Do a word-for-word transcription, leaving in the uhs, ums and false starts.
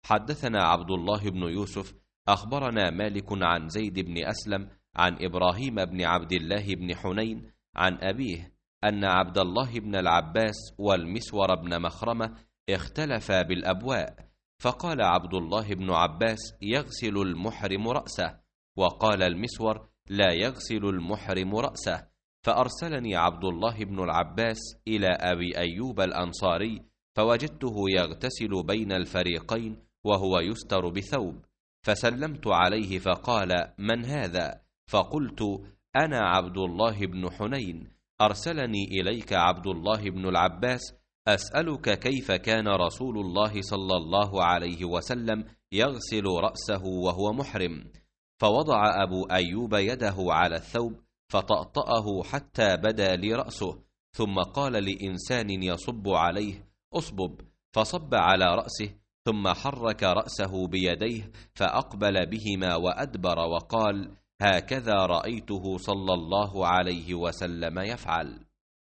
حدثنا عبد الله بن يوسف أخبرنا مالك عن زيد بن أسلم عن إبراهيم بن عبد الله بن حنين عن أبيه أن عبد الله بن العباس والمسور بن مخرمة اختلفا بالأبواء، فقال عبد الله بن عباس: يغسل المحرم رأسه، وقال المسور: لا يغسل المحرم رأسه. فأرسلني عبد الله بن العباس إلى أبي أيوب الأنصاري، فوجدته يغتسل بين الفريقين وهو يستر بثوب، فسلمت عليه فقال: من هذا؟ فقلت: أنا عبد الله بن حنين، أرسلني إليك عبد الله بن العباس أسألك كيف كان رسول الله صلى الله عليه وسلم يغسل رأسه وهو محرم. فوضع أبو أيوب يده على الثوب فطأطأه حتى بدا لي رأسه، ثم قال لإنسان يصب عليه: أصبب، فصب على رأسه، ثم حرك رأسه بيديه فأقبل بهما وأدبر وقال: هكذا رأيته صلى الله عليه وسلم يفعل.